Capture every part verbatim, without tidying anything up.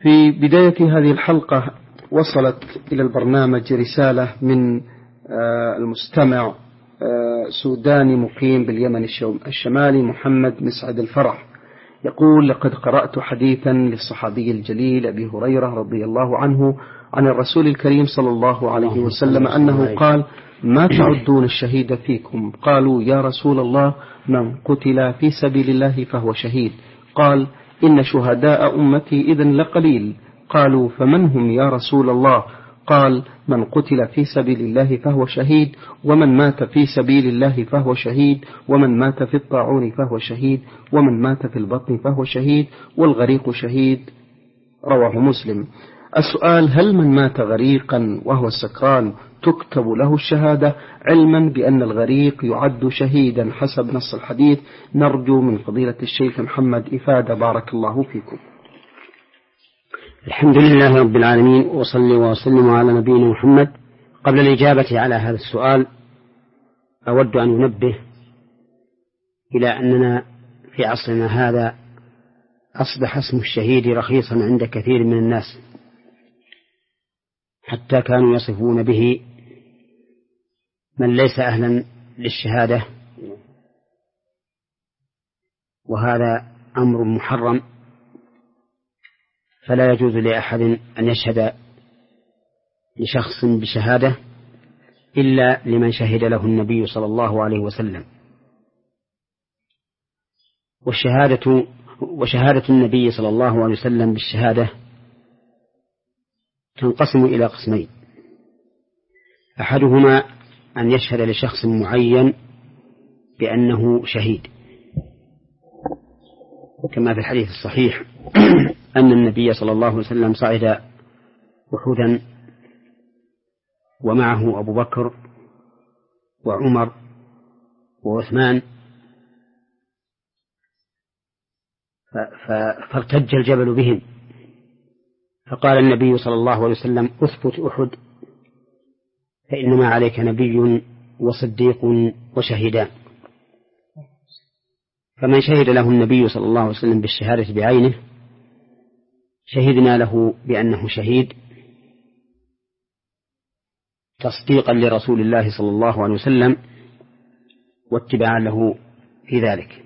في بداية هذه الحلقة وصلت إلى البرنامج رسالة من المستمع سوداني مقيم باليمن الشمالي محمد مسعد الفرح، يقول: لقد قرأت حديثا للصحابي الجليل أبي هريرة رضي الله عنه عن الرسول الكريم صلى الله عليه وسلم أنه قال: ما تعدون الشهيد فيكم؟ قالوا: يا رسول الله، من قتل في سبيل الله فهو شهيد. قال: إن شهداء أمتي إذن لقليل. قالوا: فمن هم يا رسول الله؟ قال: من قتل في سبيل الله فهو شهيد، ومن مات في سبيل الله فهو شهيد، ومن مات في الطاعون فهو شهيد، ومن مات في البطن فهو شهيد، والغريق شهيد. رواه مسلم. السؤال: هل من مات غريقا وهو سكران تكتب له الشهادة، علما بأن الغريق يعد شهيدا حسب نص الحديث؟ نرجو من فضيلة الشيخ محمد إفادة، بارك الله فيكم. الحمد لله رب العالمين، وصلي وسلم على نبينا محمد. قبل الإجابة على هذا السؤال أود أن أنبه إلى أننا في عصرنا هذا أصبح اسم الشهيد رخيصا عند كثير من الناس، حتى كانوا يصفون به من ليس أهلا للشهادة، وهذا أمر محرم، فلا يجوز لأحد أن يشهد لشخص بشهادة إلا لمن شهد له النبي صلى الله عليه وسلم. والشهادة وشهادة النبي صلى الله عليه وسلم بالشهادة تنقسم إلى قسمين: أحدهما أن يشهد لشخص معين بأنه شهيد، كما في الحديث الصحيح أن النبي صلى الله عليه وسلم صعد أحدا ومعه أبو بكر وعمر وعثمان، فارتج الجبل بهم، فقال النبي صلى الله عليه وسلم: اثبت أحد فإنما عليك نبي وصديق وشهيدان. فمن شهد له النبي صلى الله عليه وسلم بالشهادة بعينه شهدنا له بأنه شهيد تصديقا لرسول الله صلى الله عليه وسلم واتباعا له في ذلك.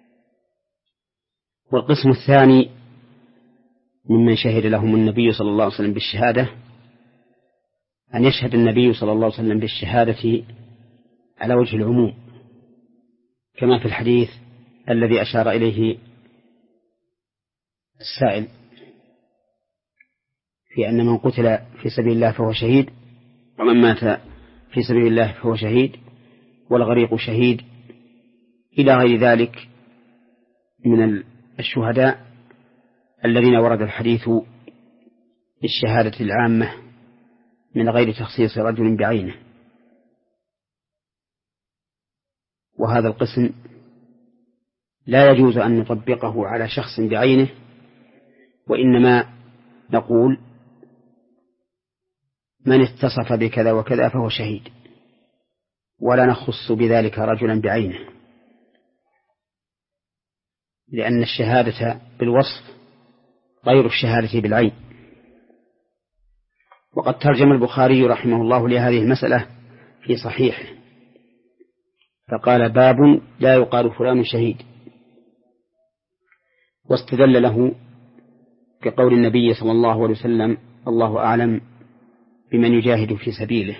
والقسم الثاني ممن شهد لهم النبي صلى الله عليه وسلم بالشهادة أن يشهد النبي صلى الله عليه وسلم بالشهادة على وجه العموم، كما في الحديث الذي أشار إليه السائل في أن من قتل في سبيل الله فهو شهيد، ومن مات في سبيل الله فهو شهيد، والغريق شهيد، إلى غير ذلك من الشهداء الذين ورد الحديث بالشهادة العامة من غير تخصيص رجل بعينه. وهذا القسم لا يجوز أن نطبقه على شخص بعينه، وإنما نقول: من اتصف بكذا وكذا فهو شهيد، ولا نخص بذلك رجلا بعينه، لأن الشهادة بالوصف غير الشهادة بالعين. وقد ترجم البخاري رحمه الله لهذه المسألة في صحيحه فقال: باب لا يقال فلان شهيد، واستدل له كقول النبي صلى الله عليه وسلم: الله أعلم بمن يجاهد في سبيله،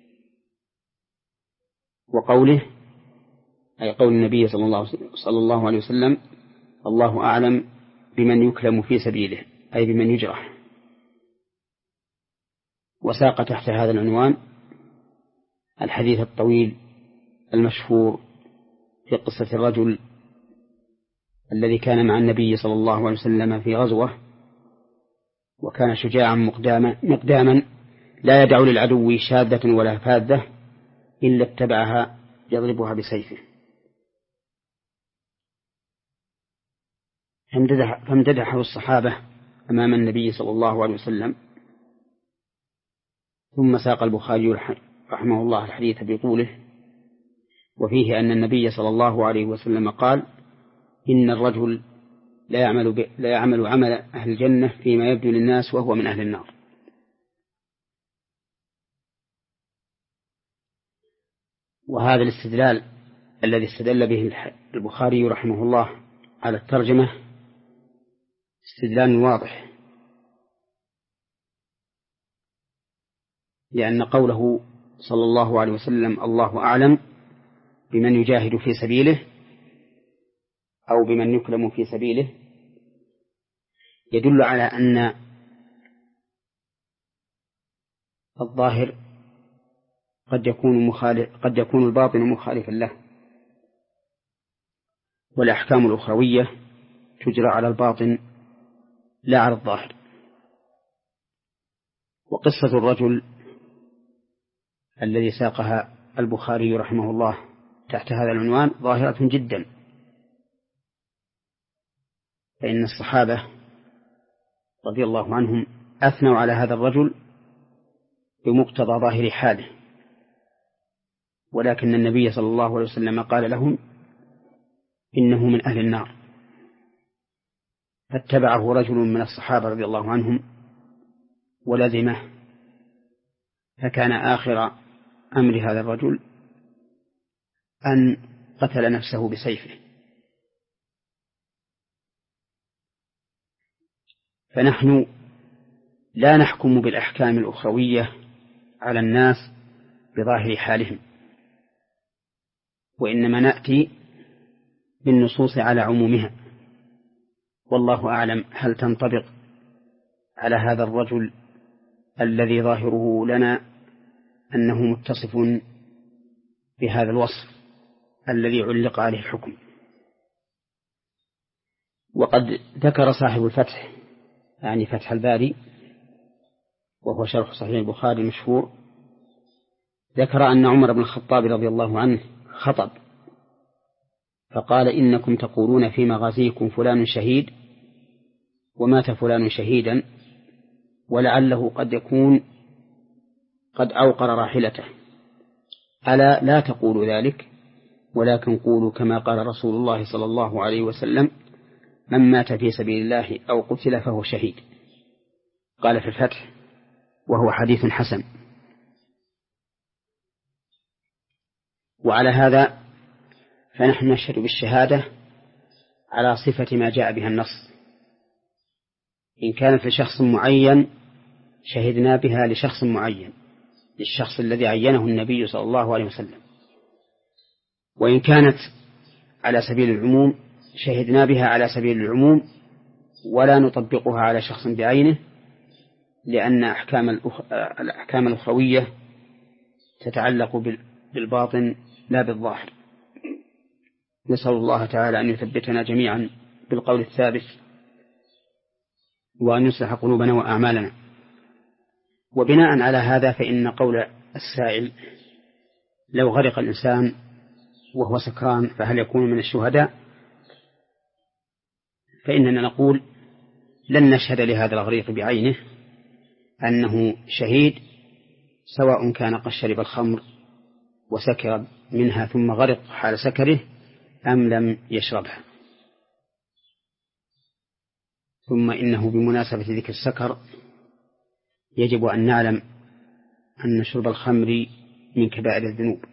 وقوله أي قول النبي صلى الله عليه وسلم: الله أعلم بمن يكلم في سبيله، أي بمن يجرح. وساق تحت هذا العنوان الحديث الطويل المشهور في قصة الرجل الذي كان مع النبي صلى الله عليه وسلم في غزوة، وكان شجاعا مقداما, مقداما لا يدع للعدو شاذة ولا فاذة إلا اتبعها يضربها بسيفه، فامتدحه الصحابة أمام النبي صلى الله عليه وسلم. ثم ساق البخاري رحمه الله الحديث بقوله: وفيه أن النبي صلى الله عليه وسلم قال: إن الرجل لا يعمل, ب... لا يعمل عمل أهل الجنة فيما يبدو للناس وهو من أهل النار. وهذا الاستدلال الذي استدل به البخاري رحمه الله على الترجمة استدلال واضح، لأن قوله صلى الله عليه وسلم الله أعلم بمن يجاهد في سبيله أو بمن يكلم في سبيله يدل على أن الظاهر قد يكون مخالف، قد يكون الباطن مخالفا له، والأحكام الأخروية تجرى على الباطن لا على الظاهر. وقصة الرجل الذي ساقها البخاري رحمه الله تحت هذا العنوان ظاهرة جدا، فإن الصحابة رضي الله عنهم أثنوا على هذا الرجل بمقتضى ظاهر حاله، ولكن النبي صلى الله عليه وسلم قال لهم إنه من أهل النار، فاتبعه رجل من الصحابة رضي الله عنهم ولزمه، فكان آخر أمر هذا الرجل أن قتل نفسه بسيفه. فنحن لا نحكم بالأحكام الأخروية على الناس بظاهر حالهم، وإنما نأتي بالنصوص على عمومها. والله أعلم هل تنطبق على هذا الرجل الذي ظاهره لنا أنه متصف بهذا الوصف الذي علق عليه الحكم. وقد ذكر صاحب الفتح يعني فتح الباري وهو شرح صحيح البخاري المشهور، ذكر أن عمر بن الخطاب رضي الله عنه خطب فقال إنكم تقولون في مغازيكم فلان شهيد ومات فلان شهيدا، ولعله قد يكون قد أوقر راحلته، ألا لا تقولوا ذلك، ولكن قولوا كما قال رسول الله صلى الله عليه وسلم من مات في سبيل الله أو قتل فهو شهيد. قال في الفتح وهو حديث حسن. وعلى هذا فنحن نشهد بالشهادة على صفة ما جاء بها النص، إن كانت لشخص معين شهدنا بها لشخص معين، للشخص الذي عينه النبي صلى الله عليه وسلم، وإن كانت على سبيل العموم شهدنا بها على سبيل العموم ولا نطبقها على شخص بعينه، لأن أحكام الأحكام الأخروية تتعلق بالباطن لا بالظاهر. نسأل الله تعالى أن يثبتنا جميعا بالقول الثابت وأن يصلح قلوبنا وأعمالنا. وبناء على هذا فإن قول السائل لو غرق الإنسان وهو سكران فهل يكون من الشهداء، فإننا نقول لن نشهد لهذا الغريق بعينه أنه شهيد، سواء كان قد شرب الخمر وسكر منها ثم غرق حال سكره أم لم يشربها. ثم إنه بمناسبة ذكر السكر يجب أن نعلم أن شرب الخمر من كبائر الذنوب،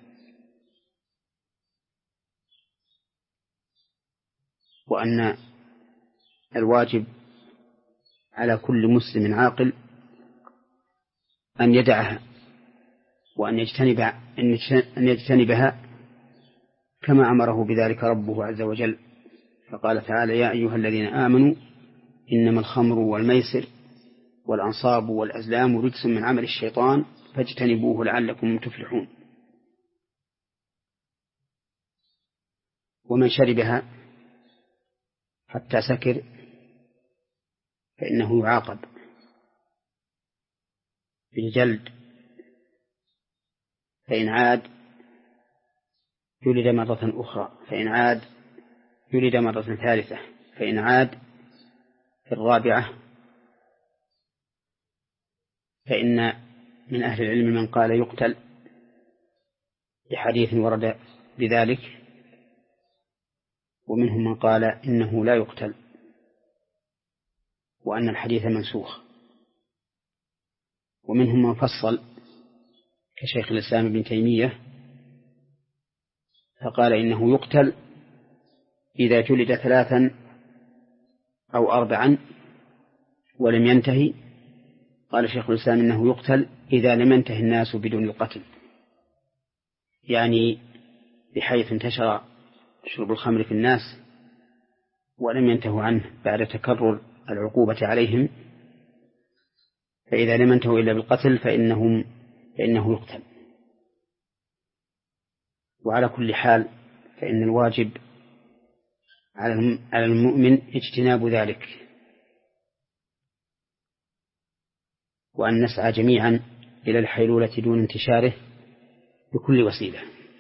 وأن الواجب على كل مسلم عاقل أن يدعها وأن يجتنب أن يجتنبها كما أمره بذلك ربه عز وجل، فقال تعالى يا أيها الذين آمنوا إنما الخمر والميسر والأنصاب والأزلام رجس من عمل الشيطان فاجتنبوه لعلكم تفلحون. ومن شربها حتى سكر فإنه يعاقب بالجلد، فإن عاد جلد مرة أخرى، فإن عاد جلد مرة ثالثة، فإن عاد في الرابعة فإن من أهل العلم من قال يقتل بحديث ورد بذلك، ومنهم من قال إنه لا يقتل وأن الحديث منسوخ. ومنهم من فصل كشيخ الإسلام ابن تيمية فقال إنه يقتل إذا جلد ثلاثا أو أربعا ولم ينتهي. قال شيخ الإسلام إنه يقتل إذا لم ينتهي الناس بدون القتل، يعني بحيث انتشر شرب الخمر في الناس ولم ينتهوا عنه بعد تكرر العقوبة عليهم، فإذا لم ينتهوا إلا بالقتل فإنهم فإنه يقتل. وعلى كل حال فإن الواجب على المؤمن اجتناب ذلك، وأن نسعى جميعا إلى الحيلولة دون انتشاره بكل وسيلة،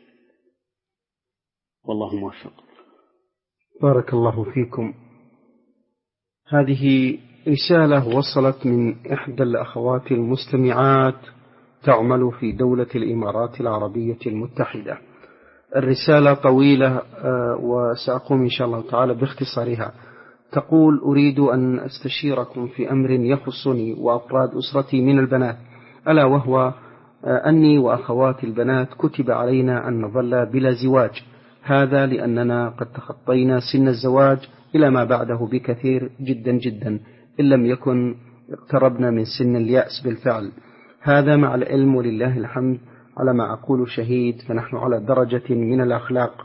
والله موفق. بارك الله فيكم. هذه رسالة وصلت من إحدى الأخوات المستمعات تعمل في دولة الإمارات العربية المتحدة. الرسالة طويلة وسأقوم إن شاء الله تعالى باختصارها. تقول: أريد أن أستشيركم في أمر يخصني وأفراد أسرتي من البنات، ألا وهو أني وأخواتي البنات كتب علينا أن نظل بلا زواج، هذا لأننا قد تخطينا سن الزواج إلى ما بعده بكثير جدا جدا، إن لم يكن اقتربنا من سن اليأس بالفعل. هذا مع العلم ولله الحمد على ما أقول شهيد، فنحن على درجة من الأخلاق،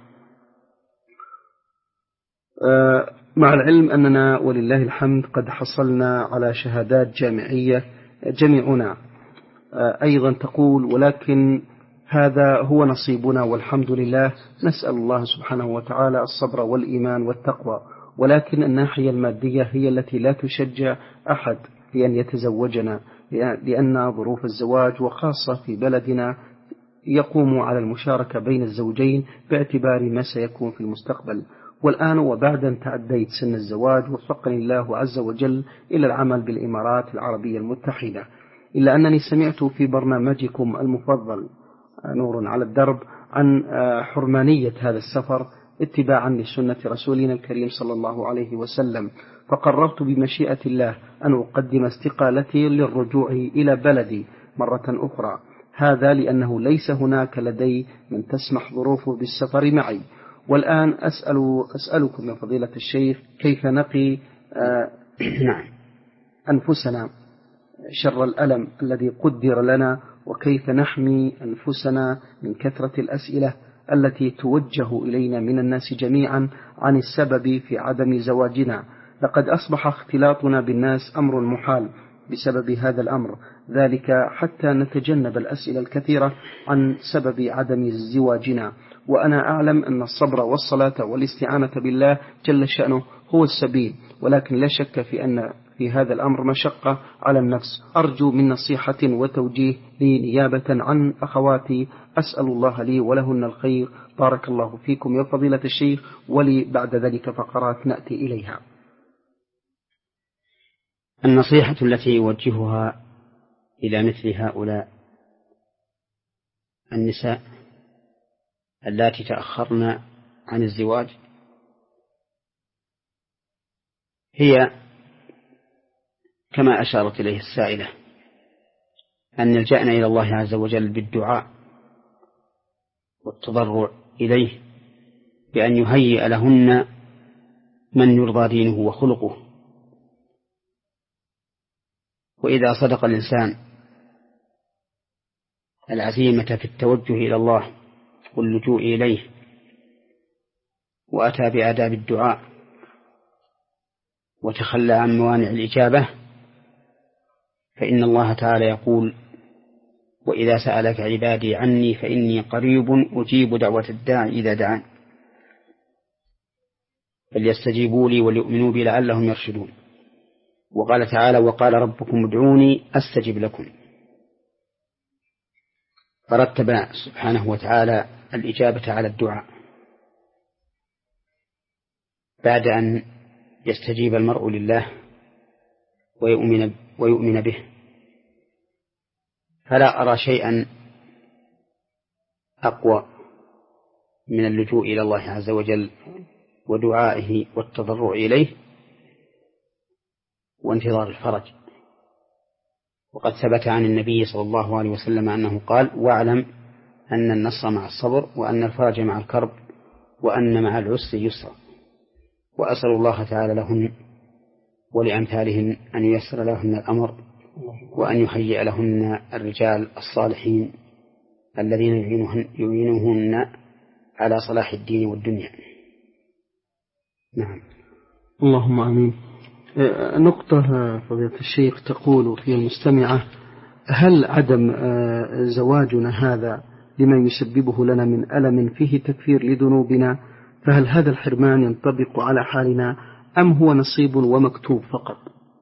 مع العلم أننا ولله الحمد قد حصلنا على شهادات جامعية جميعنا. أيضا تقول: ولكن هذا هو نصيبنا والحمد لله، نسأل الله سبحانه وتعالى الصبر والإيمان والتقوى، ولكن الناحية المادية هي التي لا تشجع أحد لأن يتزوجنا، لأن ظروف الزواج وخاصة في بلدنا يقوم على المشاركة بين الزوجين باعتبار ما سيكون في المستقبل. والآن وبعد أن تعديت سن الزواج وفقني الله عز وجل إلى العمل بالإمارات العربية المتحدة، إلا أنني سمعت في برنامجكم المفضل نور على الدرب عن حرمانية هذا السفر اتباعا لسنة رسولنا الكريم صلى الله عليه وسلم، فقررت بمشيئة الله أن أقدم استقالتي للرجوع إلى بلدي مرة أخرى، هذا لأنه ليس هناك لدي من تسمح ظروفه بالسفر معي. والآن أسأل أسألكم يا فضيلة الشيخ كيف نقي أنفسنا شر الألم الذي قدر لنا، وكيف نحمي أنفسنا من كثرة الأسئلة التي توجه إلينا من الناس جميعا عن السبب في عدم زواجنا. لقد أصبح اختلاطنا بالناس أمر محال بسبب هذا الأمر، ذلك حتى نتجنب الأسئلة الكثيرة عن سبب عدم زواجنا. وأنا أعلم أن الصبر والصلاة والاستعانة بالله جل شأنه هو السبيل، ولكن لا شك في أن في هذا الأمر مشقة على النفس. أرجو من نصيحة وتوجيه لي نيابة عن أخواتي، أسأل الله لي ولهن الخير. بارك الله فيكم يا فضيلة الشيخ، ولي بعد ذلك فقرات نأتي إليها. النصيحة التي يوجهها إلى مثل هؤلاء النساء اللاتي تأخرن عن الزواج هي كما أشارت إليه السائلة، أن نلجأنا إلى الله عز وجل بالدعاء والتضرع إليه بأن يهيئ لهن من يرضى دينه وخلقه. وإذا صدق الإنسان العزيمة في التوجه إلى الله واللجوء إليه وأتى بآداب الدعاء وتخلى عن موانع الإجابة، فإن الله تعالى يقول: وإذا سألك عبادي عني فإني قريب أجيب دعوة الداعي إذا دعان فليستجيبوا لي وليؤمنوا بي لعلهم يرشدون. وقال تعالى: وقال ربكم ادعوني أستجب لكم. فرتب سبحانه وتعالى الإجابة على الدعاء بعد أن يستجيب المرء لله ويؤمن, ويؤمن به. فلا أرى شيئا أقوى من اللجوء إلى الله عز وجل ودعائه والتضرع إليه، وانتظار الفرج. وقد ثبت عن النبي صلى الله عليه وسلم أنه قال: واعلم أن النصر مع الصبر، وأن الفرج مع الكرب، وأن مع العسر يسرا. وأسأل الله تعالى لهن ولأمثالهن أن ييسر لهن الأمر، وأن يهيئ لهن الرجال الصالحين الذين يعينوهن على صلاح الدين والدنيا. نعم. اللهم آمين. نقطة فضيلة الشيخ تقول في المستمعة: هل عدم زواجنا هذا لما يسببه لنا من ألم فيه تكفير لذنوبنا، فهل هذا الحرمان ينطبق على حالنا أم هو نصيب ومكتوب فقط؟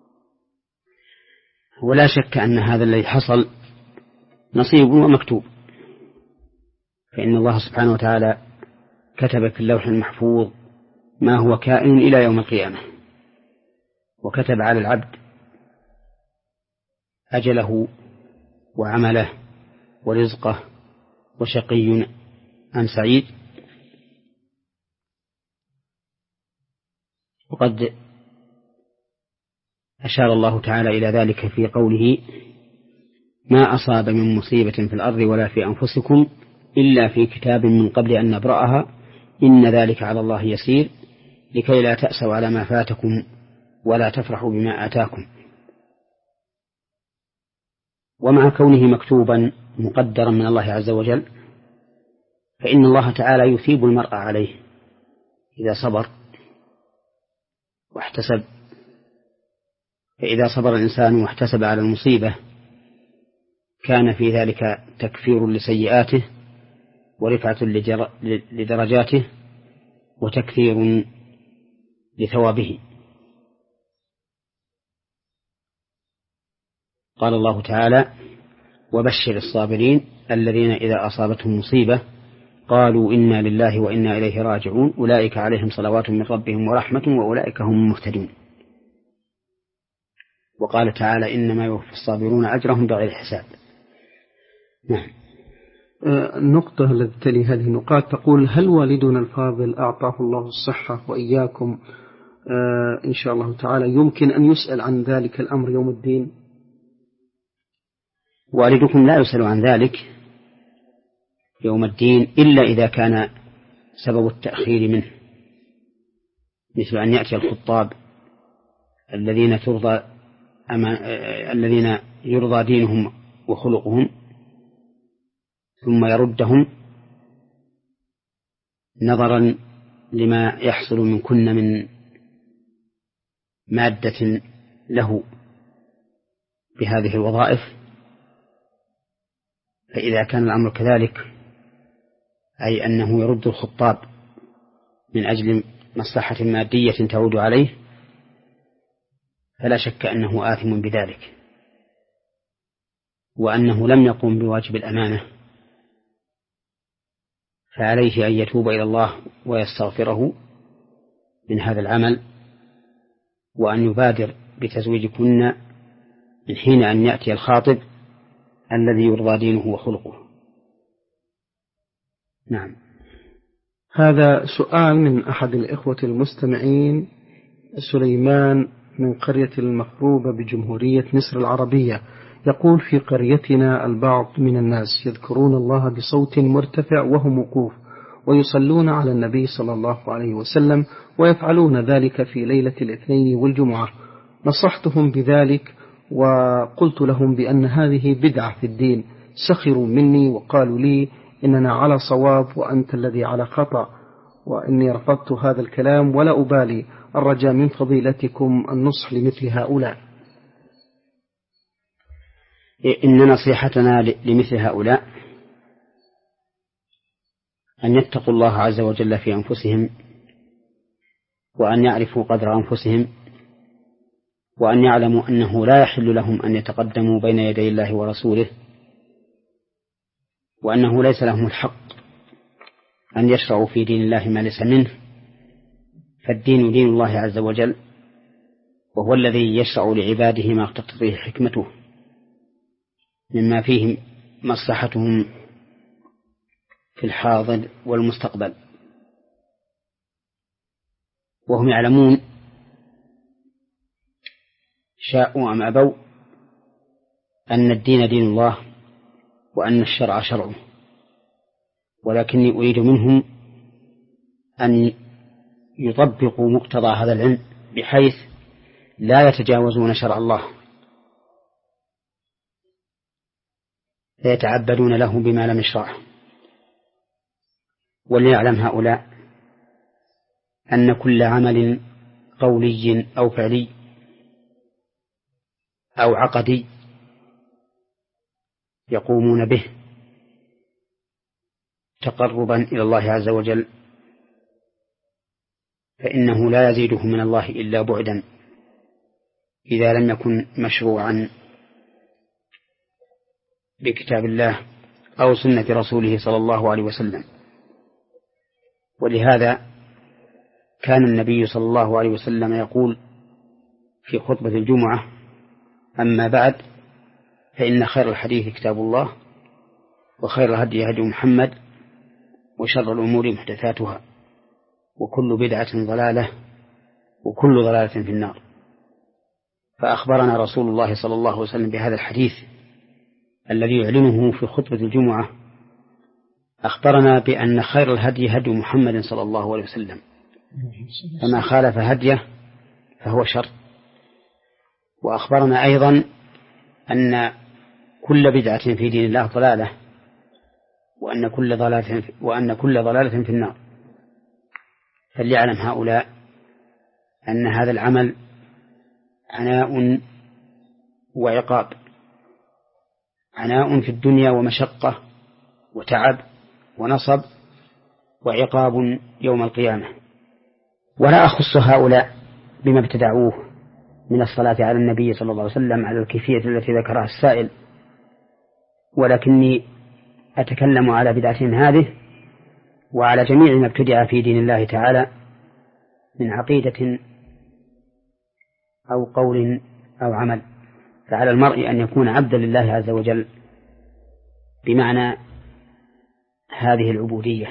ولا شك أن هذا الذي حصل نصيب ومكتوب، فإن الله سبحانه وتعالى كتب في اللوح المحفوظ ما هو كائن إلى يوم القيامة، وكتب على العبد أجله وعمله ورزقه وشقي أم سعيد. وقد أشار الله تعالى إلى ذلك في قوله: ما أصاب من مصيبة في الأرض ولا في أنفسكم إلا في كتاب من قبل أن نبرأها إن ذلك على الله يسير لكي لا تأسوا على ما فاتكم ولا تفرحوا بما آتاكم. ومع كونه مكتوبا مقدرا من الله عز وجل، فإن الله تعالى يثيب المرء عليه إذا صبر واحتسب. فإذا صبر الإنسان واحتسب على المصيبة كان في ذلك تكفير لسيئاته ورفعة لدرجاته وتكثير لثوابه. قال الله تعالى: وبشر الصابرين الذين إذا أصابتهم مصيبة قالوا إنا لله وإنا إليه راجعون أولئك عليهم صلوات من ربهم ورحمة وأولئك هم المهتدون. وقال تعالى: إنما يوفى الصابرون أجرهم بغير حساب. نعم. النقطة التي تلي هذه النقاط تقول: هل والدنا الفاضل أعطاه الله الصحة وإياكم إن شاء الله تعالى يمكن أن يسأل عن ذلك الأمر يوم الدين؟ والدكم لا يسأل عن ذلك يوم الدين إلا إذا كان سبب التأخير منه، مثل أن يأتي الخطاب الذين ترضى أما الذين يرضى دينهم وخلقهم ثم يردهم نظرا لما يحصل منكن من مادة له بهذه الوظائف. فإذا كان الأمر كذلك، أي أنه يرد الخطاب من أجل مصلحة مادية تعود عليه، فلا شك أنه آثم بذلك، وأنه لم يقم بواجب الأمانة، فعليه أن يتوب إلى الله ويستغفره من هذا العمل، وأن يبادر بتزويجكن من حين أن يأتي الخاطب الذي يرضى دينه وخلقه. نعم. هذا سؤال من أحد الإخوة المستمعين، سليمان من قرية المخروبة بجمهورية مصر العربية، يقول: في قريتنا البعض من الناس يذكرون الله بصوت مرتفع وهم وقوف، ويصلون على النبي صلى الله عليه وسلم، ويفعلون ذلك في ليلة الاثنين والجمعة. نصحتهم بذلك وقلت لهم بأن هذه بدعة في الدين، سخروا مني وقالوا لي إننا على صواب وأنت الذي على خطأ، وإني رفضت هذا الكلام ولا أبالي. الرجاء من فضيلتكم النصح لمثل هؤلاء. إن نصيحتنا لمثل هؤلاء أن يتقوا الله عز وجل في أنفسهم، وأن يعرفوا قدر أنفسهم، وأن يعلموا أنه لا يحل لهم أن يتقدموا بين يدي الله ورسوله، وأنه ليس لهم الحق أن يشرعوا في دين الله ما ليس منه، فالدين دين الله عز وجل، وهو الذي يشرع لعباده ما تقتضيه حكمته مما فيه مصلحتهم في الحاضر والمستقبل. وهم يعلمون شاءوا أم أبوا أن الدين دين الله وأن الشرع شرعه، ولكني أريد منهم أن يطبقوا مقتضى هذا العلم بحيث لا يتجاوزون شرع الله فيتعبدون له بما لم يشرعه. وليعلم هؤلاء أن كل عمل قولي أو فعلي أو عقدي يقومون به تقربا إلى الله عز وجل فإنه لا يزيده من الله إلا بعدا إذا لم يكن مشروعا بكتاب الله أو سنة رسوله صلى الله عليه وسلم. ولهذا كان النبي صلى الله عليه وسلم يقول في خطبة الجمعة: أما بعد فإن خير الحديث كتاب الله وخير الهدي هدي محمد وشر الأمور محدثاتها وكل بدعة ضلالة وكل ضلالة في النار. فأخبرنا رسول الله صلى الله عليه وسلم بهذا الحديث الذي يعلنه في خطبة الجمعة، أخبرنا بأن خير الهدي هدي محمد صلى الله عليه وسلم، فما خالف هديه فهو شر. وأخبرنا أيضا أن كل بدعة في دين الله ضلالة وأن كل ضلالة وأن كل ضلالة في النار. فليعلم هؤلاء أن هذا العمل عناء وعقاب، عناء في الدنيا ومشقة وتعب ونصب، وعقاب يوم القيامة. ولا أخص هؤلاء بما ابتدعوه من الصلاة على النبي صلى الله عليه وسلم على الكيفية التي ذكرها السائل، ولكني أتكلم على بدعتهم هذه وعلى جميع ما ابتدع في دين الله تعالى من عقيدة أو قول أو عمل. فعلى المرء أن يكون عبدا لله عز وجل بمعنى هذه العبودية،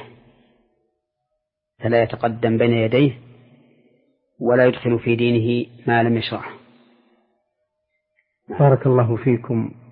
فلا يتقدم بين يديه ولا يدخل في دينه ما لم يشرعه. بارك الله فيكم.